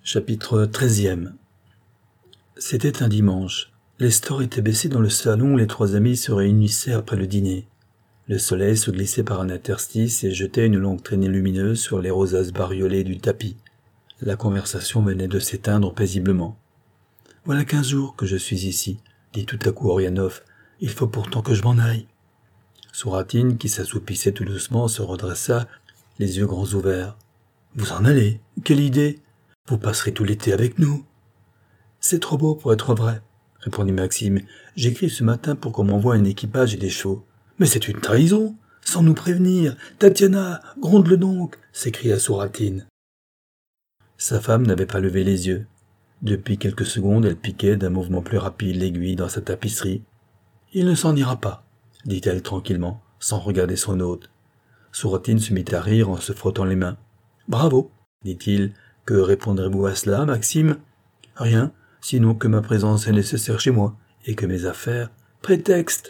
Chapitre 13e. C'était un dimanche. Les stores étaient baissés dans le salon où les trois amis se réunissaient après le dîner. Le soleil se glissait par un interstice et jetait une longue traînée lumineuse sur les rosaces bariolées du tapis. La conversation venait de s'éteindre paisiblement. « Voilà 15 jours que je suis ici, » dit tout à coup Orianov. « Il faut pourtant que je m'en aille. » Souratine, qui s'assoupissait tout doucement, se redressa, les yeux grands ouverts. « Vous en allez? Quelle idée! Vous passerez tout l'été avec nous. »« C'est trop beau pour être vrai, » répondit Maxime. « J'écris ce matin pour qu'on m'envoie un équipage et des chevaux. »« Mais c'est une trahison, sans nous prévenir. Tatiana, gronde-le donc » s'écria Souratine. Sa femme n'avait pas levé les yeux. Depuis quelques secondes, elle piquait d'un mouvement plus rapide l'aiguille dans sa tapisserie. « Il ne s'en ira pas, » dit-elle tranquillement, sans regarder son hôte. Souratine se mit à rire en se frottant les mains. « Bravo, » dit-il. « Que répondrez-vous à cela, Maxime ? » ?»« Rien, sinon que ma présence est nécessaire chez moi, et que mes affaires... »« Prétexte, »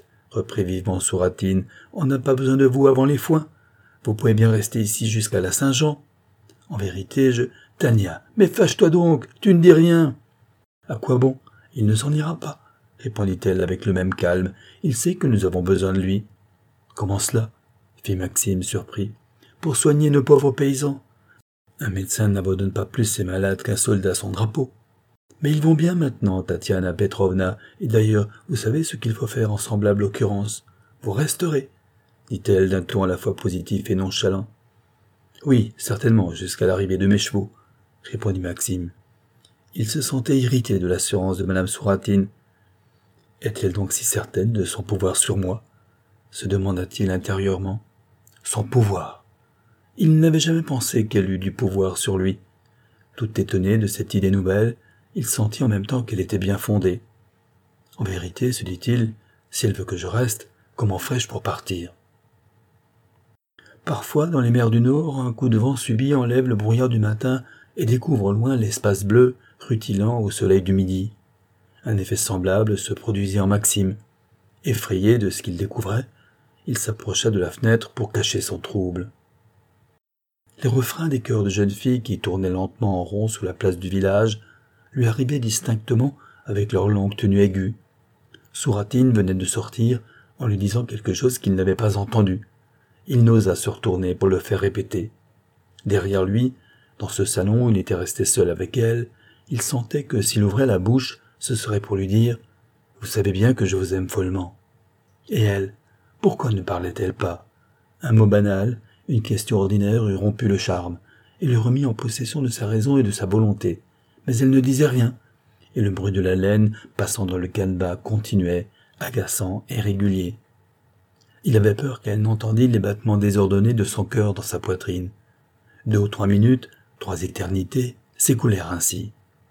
reprit vivement Souratine. « On n'a pas besoin de vous avant les foins. Vous pouvez bien rester ici jusqu'à la Saint-Jean. En vérité, je... »« Tania, mais fâche-toi donc, tu ne dis rien. »« À quoi bon ? Il ne s'en ira pas, » répondit-elle avec le même calme. « Il sait que nous avons besoin de lui. »« Comment cela ? » fit Maxime surpris. « Pour soigner nos pauvres paysans. Un médecin n'abandonne pas plus ses malades qu'un soldat son drapeau. Mais ils vont bien maintenant, Tatiana Petrovna, et d'ailleurs, vous savez ce qu'il faut faire en semblable occurrence. Vous resterez, dit-elle d'un ton à la fois positif et nonchalant. Oui, certainement, jusqu'à l'arrivée de mes chevaux, répondit Maxime. Il se sentait irrité de l'assurance de madame Souratine. Est-elle donc si certaine de son pouvoir sur moi ? Se demanda-t-il intérieurement. Son pouvoir. Il n'avait jamais pensé qu'elle eût du pouvoir sur lui. Tout étonné de cette idée nouvelle, il sentit en même temps qu'elle était bien fondée. En vérité, se dit-il, si elle veut que je reste, comment ferai-je pour partir ? Parfois, dans les mers du Nord, un coup de vent subit enlève le brouillard du matin et découvre au loin l'espace bleu, rutilant au soleil du midi. Un effet semblable se produisit en Maxime. Effrayé de ce qu'il découvrait, il s'approcha de la fenêtre pour cacher son trouble. Les refrains des chœurs de jeunes filles qui tournaient lentement en rond sous la place du village lui arrivaient distinctement avec leur longue tenue aiguë. Souratine venait de sortir en lui disant quelque chose qu'il n'avait pas entendu. Il n'osa se retourner pour le faire répéter. Derrière lui, dans ce salon où il était resté seul avec elle, il sentait que s'il ouvrait la bouche, ce serait pour lui dire « Vous savez bien que je vous aime follement. » Et elle, pourquoi ne parlait-elle pas ? Un mot banal, une question ordinaire eût rompu le charme, et le remit en possession de sa raison et de sa volonté. Mais elle ne disait rien, et le bruit de la laine passant dans le canevas continuait, agaçant et régulier. Il avait peur qu'elle n'entendît les battements désordonnés de son cœur dans sa poitrine. 2 ou 3 minutes, 3 éternités, s'écoulèrent ainsi.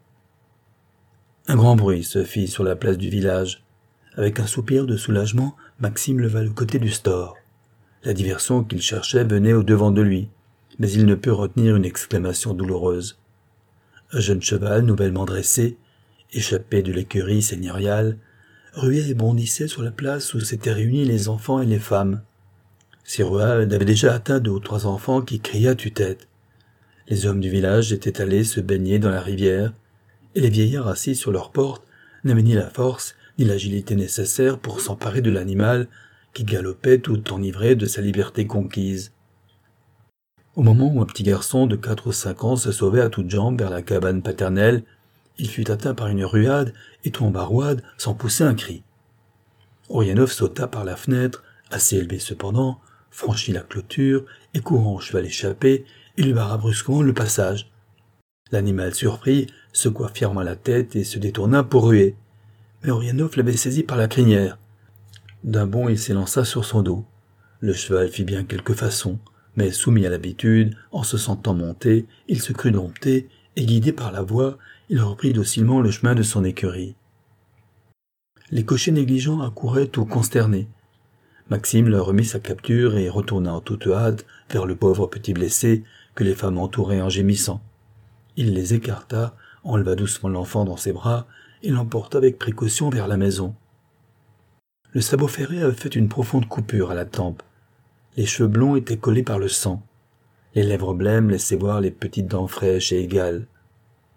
Un grand bruit se fit sur la place du village. Avec un soupir de soulagement, Maxime leva le côté du store. La diversion qu'il cherchait venait au-devant de lui, mais il ne put retenir une exclamation douloureuse. Un jeune cheval nouvellement dressé, échappé de l'écurie seigneuriale, ruait et bondissait sur la place où s'étaient réunis les enfants et les femmes. Ces ruades avaient déjà atteint 2 ou 3 enfants qui criaient à tue-tête. Les hommes du village étaient allés se baigner dans la rivière, et les vieillards assis sur leurs portes n'avaient ni la force ni l'agilité nécessaires pour s'emparer de l'animal qui galopait tout enivré de sa liberté conquise. Au moment où un petit garçon de 4 ou 5 ans se sauvait à toutes jambes vers la cabane paternelle, il fut atteint par une ruade et tomba roide sans pousser un cri. Orianov sauta par la fenêtre, assez élevé cependant, franchit la clôture et courant au cheval échappé, il lui barra brusquement le passage. L'animal surpris secoua fièrement la tête et se détourna pour ruer. Mais Orianov l'avait saisi par la crinière. D'un bond, il s'élança sur son dos. Le cheval fit bien quelque façon, mais soumis à l'habitude, en se sentant monter, il se crut dompté, et guidé par la voix, il reprit docilement le chemin de son écurie. Les cochers négligents accouraient tout consternés. Maxime leur remit sa capture et retourna en toute hâte vers le pauvre petit blessé que les femmes entouraient en gémissant. Il les écarta, enleva doucement l'enfant dans ses bras et l'emporta avec précaution vers la maison. Le sabot ferré avait fait une profonde coupure à la tempe. Les cheveux blonds étaient collés par le sang. Les lèvres blêmes laissaient voir les petites dents fraîches et égales.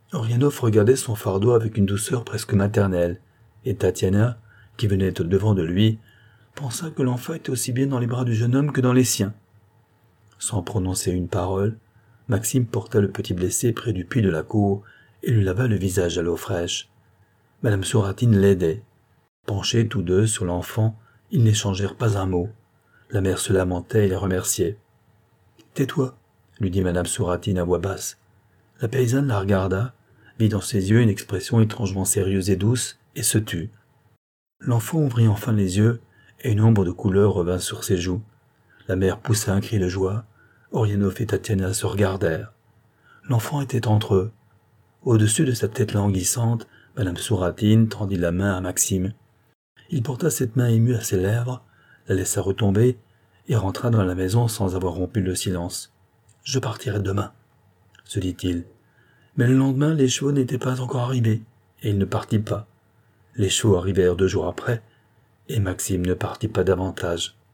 Orianov regardait son fardeau avec une douceur presque maternelle, et Tatiana, qui venait au-devant de lui, pensa que l'enfant était aussi bien dans les bras du jeune homme que dans les siens. Sans prononcer une parole, Maxime porta le petit blessé près du puits de la cour et lui lava le visage à l'eau fraîche. Madame Souratine l'aidait. Penchés tous deux sur l'enfant, ils n'échangèrent pas un mot. La mère se lamentait et les remerciait. « Tais-toi » lui dit Madame Souratine à voix basse. La paysanne la regarda, vit dans ses yeux une expression étrangement sérieuse et douce, et se tut. L'enfant ouvrit enfin les yeux, et une ombre de couleur revint sur ses joues. La mère poussa un cri de joie. Orianov et Tatiana se regardèrent. L'enfant était entre eux. Au-dessus de sa tête languissante, Madame Souratine tendit la main à Maxime. Il porta cette main émue à ses lèvres, la laissa retomber, et rentra dans la maison sans avoir rompu le silence. « Je partirai demain, » se dit-il. Mais le lendemain, les chevaux n'étaient pas encore arrivés, et il ne partit pas. Les chevaux arrivèrent 2 jours après, et Maxime ne partit pas davantage.